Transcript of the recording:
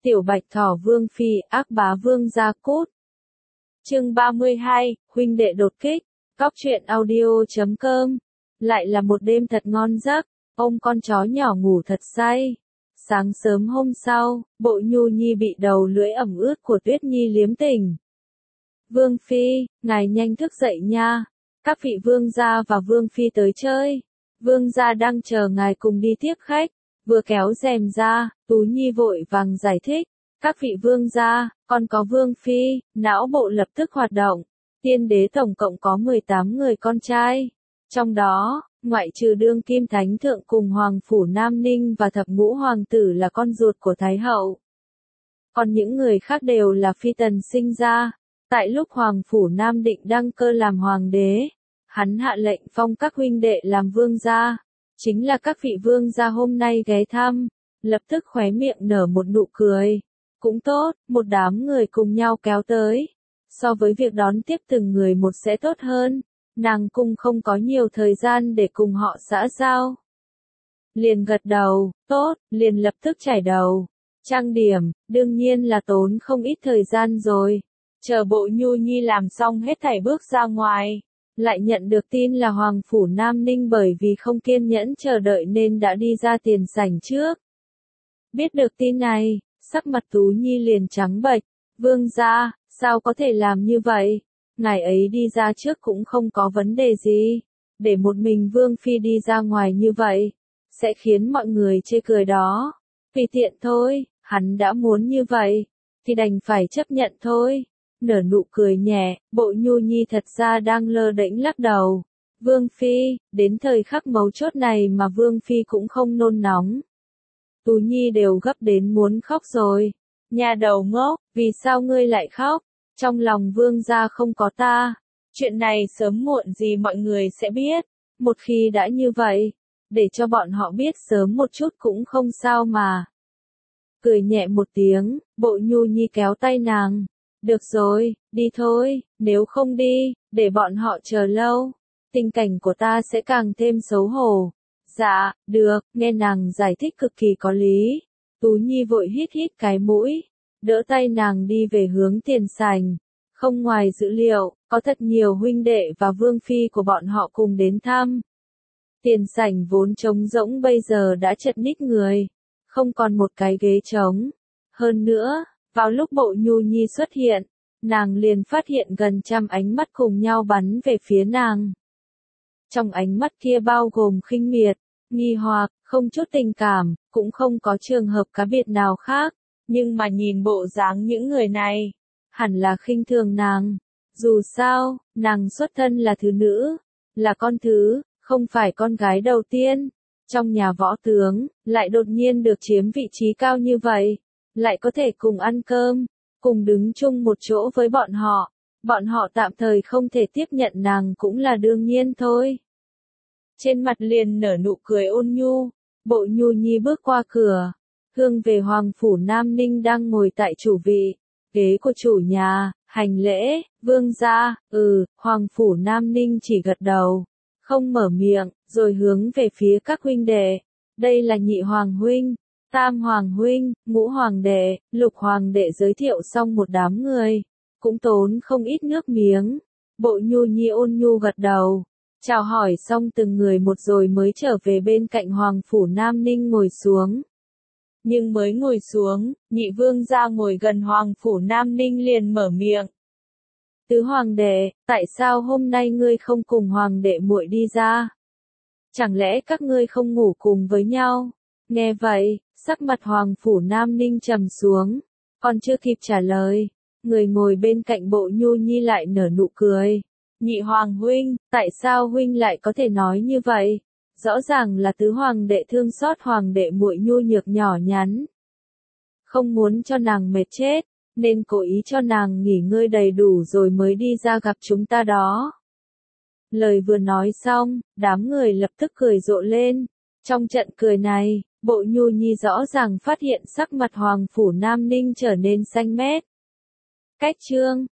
Tiểu Bạch Thỏ Vương Phi, ác bá vương gia cút. Chương 32, huynh đệ đột kích. Cóc truyện audio.com. Lại là một đêm thật ngon giấc, ôm con chó nhỏ ngủ thật say. Sáng sớm hôm sau, Bộ Nhu Nhi bị đầu lưỡi ẩm ướt của Tuyết Nhi liếm tỉnh. Vương Phi, ngài nhanh thức dậy nha. Các vị vương gia và vương phi tới chơi. Vương gia đang chờ ngài cùng đi tiếp khách. Vừa kéo rèm ra, Tú Nhi vội vàng giải thích. Các vị vương gia, còn có vương phi, não bộ lập tức hoạt động. Tiên đế tổng cộng có 18 người con trai. Trong đó, ngoại trừ đương kim thánh thượng cùng hoàng phủ Nam Ninh và thập ngũ hoàng tử là con ruột của Thái hậu. Còn những người khác đều là phi tần sinh ra. Tại lúc hoàng phủ Nam Định đăng cơ làm hoàng đế, hắn hạ lệnh phong các huynh đệ làm vương gia. Chính là các vị vương gia hôm nay ghé thăm, lập tức khóe miệng nở một nụ cười. Cũng tốt, một đám người cùng nhau kéo tới. So với việc đón tiếp từng người một sẽ tốt hơn, nàng cung không có nhiều thời gian để cùng họ xã giao. Liền gật đầu, tốt, liền lập tức chải đầu. Trang điểm, đương nhiên là tốn không ít thời gian rồi. Chờ Bộ Nhu Nhi làm xong hết thảy bước ra ngoài. Lại nhận được tin là Hoàng phủ Nam Ninh bởi vì không kiên nhẫn chờ đợi nên đã đi ra tiền sảnh trước. Biết được tin này, sắc mặt Tú Nhi liền trắng bệch. Vương gia, sao có thể làm như vậy? Ngài ấy đi ra trước cũng không có vấn đề gì. Để một mình Vương Phi đi ra ngoài như vậy, sẽ khiến mọi người chê cười đó. Vì tiện thôi, hắn đã muốn như vậy, thì đành phải chấp nhận thôi. Nở nụ cười nhẹ, Bộ Nhu Nhi thật ra đang lơ đễnh lắc đầu. Vương Phi, đến thời khắc mấu chốt này mà Vương Phi cũng không nôn nóng. Tú Nhi đều gấp đến muốn khóc rồi. Nhà đầu ngốc, vì sao ngươi lại khóc? Trong lòng vương gia không có ta. Chuyện này sớm muộn gì mọi người sẽ biết. Một khi đã như vậy, để cho bọn họ biết sớm một chút cũng không sao mà. Cười nhẹ một tiếng, Bộ Nhu Nhi kéo tay nàng. Được rồi, đi thôi, nếu không đi, để bọn họ chờ lâu. Tình cảnh của ta sẽ càng thêm xấu hổ. Dạ, được, nghe nàng giải thích cực kỳ có lý. Tú Nhi vội hít hít cái mũi, đỡ tay nàng đi về hướng tiền sảnh. Không ngoài dữ liệu, có thật nhiều huynh đệ và vương phi của bọn họ cùng đến thăm. Tiền sảnh vốn trống rỗng bây giờ đã chật ních người, không còn một cái ghế trống. Hơn nữa, vào lúc Bộ Nhu Nhi xuất hiện, nàng liền phát hiện gần trăm ánh mắt cùng nhau bắn về phía nàng. Trong ánh mắt kia bao gồm khinh miệt, nghi hoặc, không chút tình cảm, cũng không có trường hợp cá biệt nào khác. Nhưng mà nhìn bộ dáng những người này, hẳn là khinh thường nàng. Dù sao, nàng xuất thân là thứ nữ, là con thứ, không phải con gái đầu tiên. Trong nhà võ tướng, lại đột nhiên được chiếm vị trí cao như vậy, lại có thể cùng ăn cơm, cùng đứng chung một chỗ với bọn họ. Bọn họ tạm thời không thể tiếp nhận nàng cũng là đương nhiên thôi. Trên mặt liền nở nụ cười ôn nhu, Bộ Nhu Nhi bước qua cửa, hướng về Hoàng phủ Nam Ninh đang ngồi tại chủ vị, ghế của chủ nhà, hành lễ. Vương gia. Hoàng phủ Nam Ninh chỉ gật đầu, không mở miệng, rồi hướng về phía các huynh đệ. Đây là nhị hoàng huynh, tam hoàng huynh, ngũ hoàng đệ, lục hoàng đệ giới thiệu xong một đám người, cũng tốn không ít nước miếng. Bộ Nhu Nhi ôn nhu gật đầu, chào hỏi xong từng người một rồi mới trở về bên cạnh Hoàng phủ Nam Ninh ngồi xuống. Nhưng mới ngồi xuống, nhị vương gia ngồi gần Hoàng phủ Nam Ninh liền mở miệng. Tứ hoàng đệ, tại sao hôm nay ngươi không cùng hoàng đệ muội đi ra? Chẳng lẽ các ngươi không ngủ cùng với nhau? Nghe vậy, sắc mặt Hoàng phủ Nam Ninh trầm xuống, còn chưa kịp trả lời, người ngồi bên cạnh Bộ Nhu Nhi lại nở nụ cười. Nhị hoàng huynh, tại sao huynh lại có thể nói như vậy? Rõ ràng là tứ hoàng đệ thương xót hoàng đệ muội nhu nhược nhỏ nhắn. Không muốn cho nàng mệt chết, nên cố ý cho nàng nghỉ ngơi đầy đủ rồi mới đi ra gặp chúng ta đó. Lời vừa nói xong, đám người lập tức cười rộ lên. Trong trận cười này, Bộ Nhu Nhi rõ ràng phát hiện sắc mặt Hoàng phủ Nam Ninh trở nên xanh mét. Cách chương